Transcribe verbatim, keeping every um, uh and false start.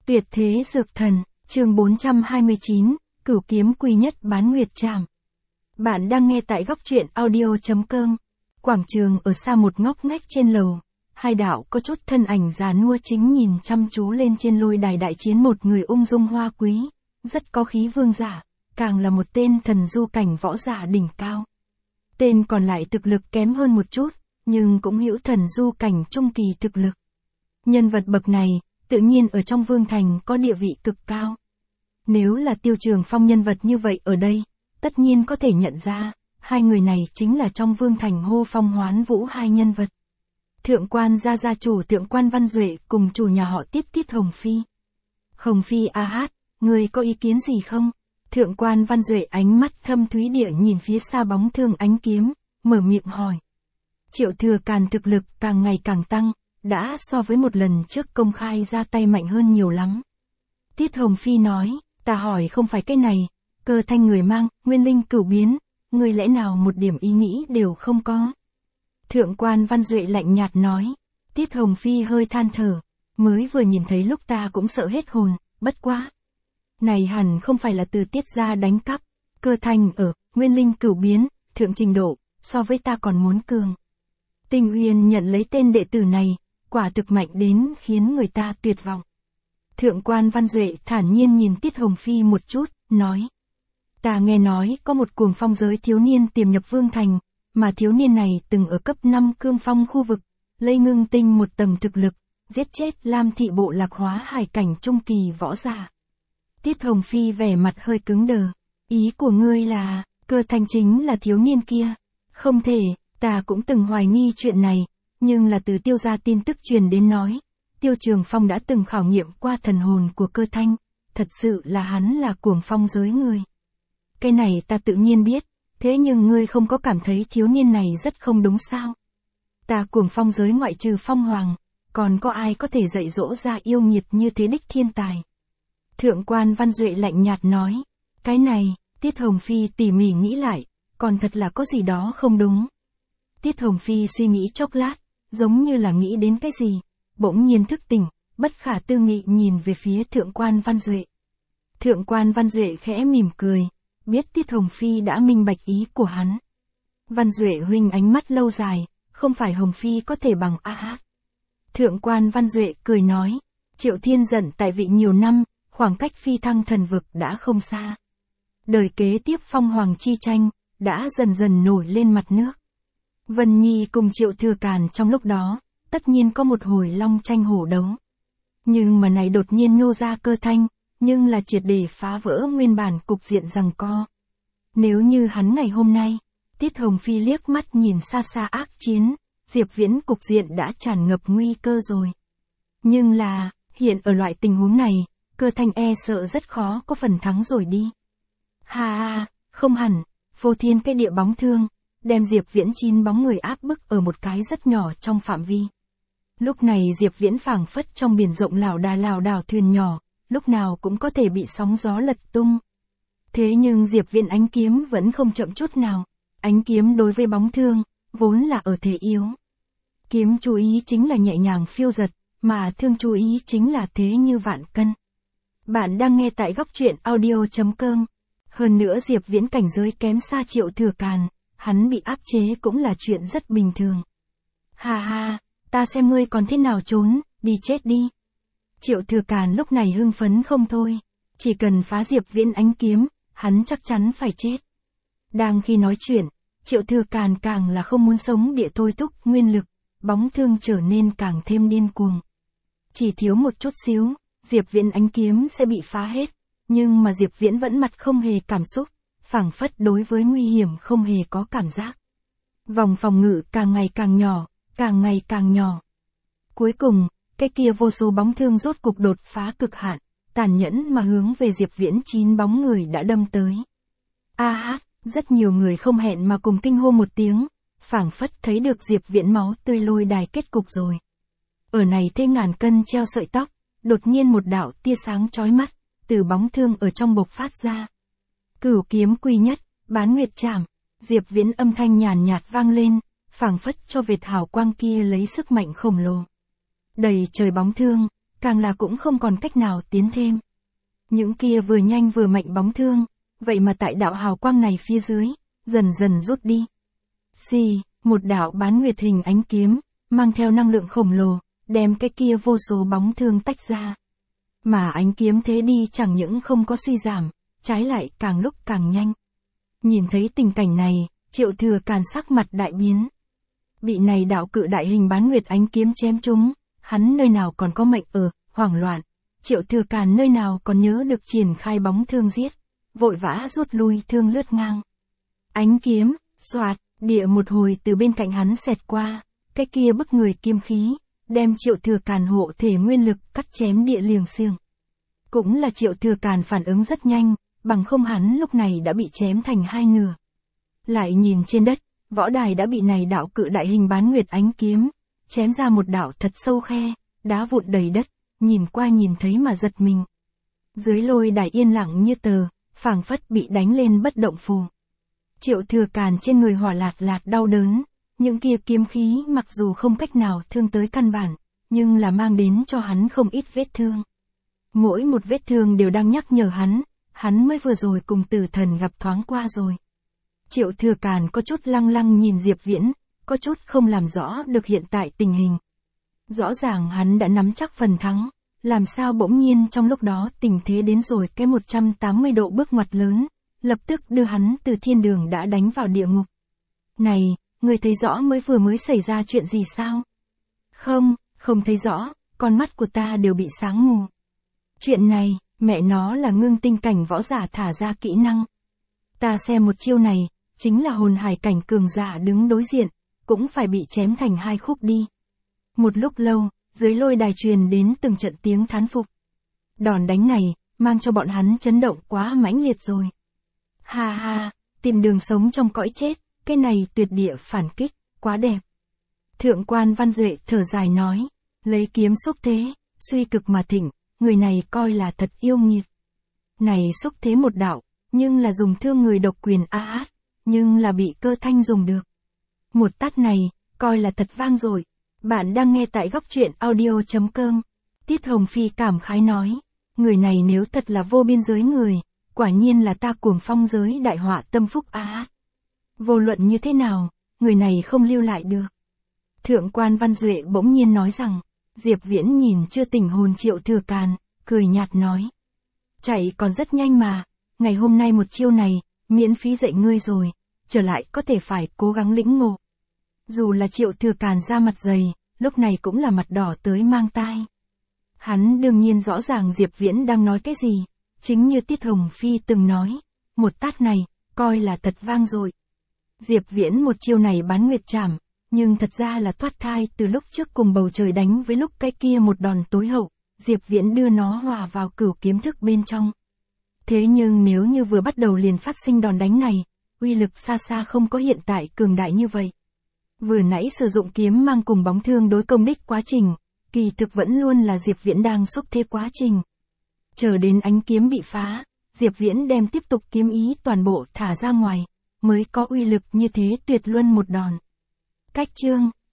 Tuyệt thế dược thần, chương bốn trăm hai mươi chín, Cửu kiếm quy nhất bán nguyệt trảm. Bạn đang nghe tại góc truyện audio chấm com. Quảng trường ở xa một ngóc ngách trên lầu, hai đạo có chút thân ảnh già nua chính nhìn chăm chú lên trên lôi đài đại chiến một người ung dung hoa quý, rất có khí vương giả, càng là một tên thần du cảnh võ giả đỉnh cao. Tên còn lại thực lực kém hơn một chút, nhưng cũng hữu thần du cảnh trung kỳ thực lực. Nhân vật bậc này, tự nhiên ở trong vương thành có địa vị cực cao. Nếu là Tiêu Trường Phong nhân vật như vậy ở đây, tất nhiên có thể nhận ra, hai người này chính là trong vương thành hô phong hoán vũ hai nhân vật. Thượng quan gia gia chủ Thượng quan Văn Duệ cùng chủ nhà họ Tiết Tiết Hồng Phi. Hồng Phi a hát, người có ý kiến gì không? Thượng quan Văn Duệ ánh mắt thâm thúy địa nhìn phía xa bóng thương ánh kiếm, mở miệng hỏi. Triệu Thừa Càn thực lực càng ngày càng tăng, đã so với một lần trước công khai ra tay mạnh hơn nhiều lắm. Tiết Hồng Phi nói, ta hỏi không phải cái này, Cơ Thanh người mang, nguyên linh cửu biến, người lẽ nào một điểm ý nghĩ đều không có. Thượng quan Văn Duệ lạnh nhạt nói, Tiết Hồng Phi hơi than thở, mới vừa nhìn thấy lúc ta cũng sợ hết hồn, bất quá. Này hẳn không phải là từ Tiết gia đánh cắp, Cơ Thanh ở, nguyên linh cửu biến, thượng trình độ, so với ta còn muốn cường. Tinh Uyên nhận lấy tên đệ tử này, quả thực mạnh đến khiến người ta tuyệt vọng. Thượng quan Văn Duệ thản nhiên nhìn Tiết Hồng Phi một chút, nói. Ta nghe nói có một cuồng phong giới thiếu niên tiềm nhập vương thành, mà thiếu niên này từng ở cấp năm cương phong khu vực, lấy ngưng tinh một tầng thực lực, giết chết Lam thị bộ lạc hóa hải cảnh trung kỳ võ giả. Tiết Hồng Phi vẻ mặt hơi cứng đờ. Ý của ngươi là, Cơ Thanh chính là thiếu niên kia. Không thể, ta cũng từng hoài nghi chuyện này, nhưng là từ Tiêu gia tin tức truyền đến nói, Tiêu Trường Phong đã từng khảo nghiệm qua thần hồn của Cơ Thanh, thật sự là hắn là cuồng phong giới người. Cái này ta tự nhiên biết, thế nhưng ngươi không có cảm thấy thiếu niên này rất không đúng sao? Ta cuồng phong giới ngoại trừ Phong Hoàng, còn có ai có thể dạy dỗ ra yêu nghiệt như thế đích thiên tài? Thượng quan Văn Duệ lạnh nhạt nói, cái này, Tiết Hồng Phi tỉ mỉ nghĩ lại, còn thật là có gì đó không đúng. Tiết Hồng Phi suy nghĩ chốc lát, giống như là nghĩ đến cái gì, bỗng nhiên thức tỉnh, bất khả tư nghị nhìn về phía Thượng quan Văn Duệ. Thượng quan Văn Duệ khẽ mỉm cười, biết Tiết Hồng Phi đã minh bạch ý của hắn. Văn Duệ huynh ánh mắt lâu dài, không phải Hồng Phi có thể bằng a hát. Thượng quan Văn Duệ cười nói, Triệu Thiên giận tại vị nhiều năm, khoảng cách phi thăng thần vực đã không xa. Đời kế tiếp Phong Hoàng chi tranh, đã dần dần nổi lên mặt nước. Vân Nhi cùng Triệu Thừa Càn trong lúc đó, tất nhiên có một hồi long tranh hổ đấu. Nhưng mà này đột nhiên nhô ra Cơ Thanh, nhưng là triệt để phá vỡ nguyên bản cục diện giằng co. Nếu như hắn ngày hôm nay, Tiết Hồng Phi liếc mắt nhìn xa xa ác chiến, Diệp Viễn cục diện đã tràn ngập nguy cơ rồi. Nhưng là, hiện ở loại tình huống này, Cơ Thanh e sợ rất khó có phần thắng rồi đi. Ha ha, không hẳn, Phô Thiên cái địa bóng thương, đem Diệp Viễn chín bóng người áp bức ở một cái rất nhỏ trong phạm vi. Lúc này Diệp Viễn phảng phất trong biển rộng lảo đà lảo đảo thuyền nhỏ, lúc nào cũng có thể bị sóng gió lật tung. Thế nhưng Diệp Viễn ánh kiếm vẫn không chậm chút nào, ánh kiếm đối với bóng thương, vốn là ở thế yếu. Kiếm chú ý chính là nhẹ nhàng phiêu giật, mà thương chú ý chính là thế như vạn cân. Bạn đang nghe tại góc truyện audio chấm com. Hơn nữa Diệp Viễn cảnh giới kém xa Triệu Thừa Càn, hắn bị áp chế cũng là chuyện rất bình thường. Ha ha, ta xem ngươi còn thế nào trốn, đi chết đi. Triệu Thừa Càn lúc này hưng phấn không thôi, chỉ cần phá Diệp Viễn ánh kiếm, hắn chắc chắn phải chết. Đang khi nói chuyện, Triệu Thừa Càn càng là không muốn sống địa thôi thúc nguyên lực, bóng thương trở nên càng thêm điên cuồng. Chỉ thiếu một chút xíu, Diệp Viễn ánh kiếm sẽ bị phá hết, nhưng mà Diệp Viễn vẫn mặt không hề cảm xúc, phảng phất đối với nguy hiểm không hề có cảm giác. Vòng phòng ngự càng ngày càng nhỏ, càng ngày càng nhỏ. Cuối cùng, cái kia vô số bóng thương rốt cục đột phá cực hạn, tàn nhẫn mà hướng về Diệp Viễn chín bóng người đã đâm tới. A hát, rất nhiều người không hẹn mà cùng kinh hô một tiếng, phảng phất thấy được Diệp Viễn máu tươi lôi đài kết cục rồi. Ở này thế ngàn cân treo sợi tóc, đột nhiên một đạo tia sáng chói mắt, từ bóng thương ở trong bộc phát ra. Cửu kiếm quy nhất, bán nguyệt trảm, Diệp Viễn âm thanh nhàn nhạt vang lên, phảng phất cho vệt hào quang kia lấy sức mạnh khổng lồ. Đầy trời bóng thương, càng là cũng không còn cách nào tiến thêm. Những kia vừa nhanh vừa mạnh bóng thương, vậy mà tại đạo hào quang này phía dưới, dần dần rút đi. Xì, một đạo bán nguyệt hình ánh kiếm, mang theo năng lượng khổng lồ, đem cái kia vô số bóng thương tách ra. Mà ánh kiếm thế đi chẳng những không có suy giảm, trái lại càng lúc càng nhanh. Nhìn thấy tình cảnh này, Triệu Thừa Càn sắc mặt đại biến. Bị này đạo cự đại hình bán nguyệt ánh kiếm chém trúng, hắn nơi nào còn có mệnh ở, hoảng loạn. Triệu Thừa Càn nơi nào còn nhớ được triển khai bóng thương giết, vội vã rút lui thương lướt ngang. Ánh kiếm, xoạt, địa một hồi từ bên cạnh hắn xẹt qua, cái kia bức người kim khí, đem Triệu Thừa Càn hộ thể nguyên lực cắt chém địa liềng xiềng. Cũng là Triệu Thừa Càn phản ứng rất nhanh, bằng không hắn lúc này đã bị chém thành hai nửa. Lại nhìn trên đất, võ đài đã bị này đạo cự đại hình bán nguyệt ánh kiếm, chém ra một đạo thật sâu khe, đá vụn đầy đất, nhìn qua nhìn thấy mà giật mình. Dưới lôi đài yên lặng như tờ, phảng phất bị đánh lên bất động phù. Triệu Thừa Càn trên người hỏa lạt lạt đau đớn, những kia kiếm khí mặc dù không cách nào thương tới căn bản, nhưng là mang đến cho hắn không ít vết thương. Mỗi một vết thương đều đang nhắc nhở hắn, hắn mới vừa rồi cùng Tử Thần gặp thoáng qua rồi. Triệu Thừa Càn có chút lăng lăng nhìn Diệp Viễn, có chút không làm rõ được hiện tại tình hình. Rõ ràng hắn đã nắm chắc phần thắng, làm sao bỗng nhiên trong lúc đó tình thế đến rồi cái một trăm tám mươi độ bước ngoặt lớn, lập tức đưa hắn từ thiên đường đã đánh vào địa ngục. Này, người thấy rõ mới vừa mới xảy ra chuyện gì sao? Không, không thấy rõ, con mắt của ta đều bị sáng mù. Chuyện này, mẹ nó là ngưng tinh cảnh võ giả thả ra kỹ năng. Ta xem một chiêu này, chính là hồn hải cảnh cường giả đứng đối diện, cũng phải bị chém thành hai khúc đi. Một lúc lâu, dưới lôi đài truyền đến từng trận tiếng thán phục. Đòn đánh này, mang cho bọn hắn chấn động quá mãnh liệt rồi. Ha ha, tìm đường sống trong cõi chết, cái này tuyệt địa phản kích, quá đẹp. Thượng quan Văn Duệ thở dài nói, lấy kiếm xúc thế, suy cực mà thịnh, người này coi là thật yêu nghiệt. Này xúc thế một đạo, nhưng là dùng thương người độc quyền a át, nhưng là bị Cơ Thanh dùng được. Một tát này, coi là thật vang dội. Bạn đang nghe tại góc truyện audio chấm com. Tiết Hồng Phi cảm khái nói, người này nếu thật là vô biên giới người, quả nhiên là ta cuồng phong giới đại họa tâm phúc a át. Vô luận như thế nào, người này không lưu lại được. Thượng quan Văn Duệ bỗng nhiên nói rằng, Diệp Viễn nhìn chưa tỉnh hồn Triệu Thừa Càn, cười nhạt nói. Chạy còn rất nhanh mà, ngày hôm nay một chiêu này, miễn phí dạy ngươi rồi, trở lại có thể phải cố gắng lĩnh ngộ. Dù là Triệu Thừa Càn ra mặt dày, lúc này cũng là mặt đỏ tới mang tai. Hắn đương nhiên rõ ràng Diệp Viễn đang nói cái gì, chính như Tiết Hồng Phi từng nói, một tát này, coi là thật vang dội. Diệp Viễn một chiêu này bán nguyệt trảm, nhưng thật ra là thoát thai từ lúc trước cùng bầu trời đánh với lúc cái kia một đòn tối hậu, Diệp Viễn đưa nó hòa vào cửu kiếm thức bên trong. Thế nhưng nếu như vừa bắt đầu liền phát sinh đòn đánh này, uy lực xa xa không có hiện tại cường đại như vậy. Vừa nãy sử dụng kiếm mang cùng bóng thương đối công đích quá trình, kỳ thực vẫn luôn là Diệp Viễn đang xúc thế quá trình. Chờ đến ánh kiếm bị phá, Diệp Viễn đem tiếp tục kiếm ý toàn bộ thả ra ngoài, mới có uy lực như thế tuyệt luân một đòn. Cách chương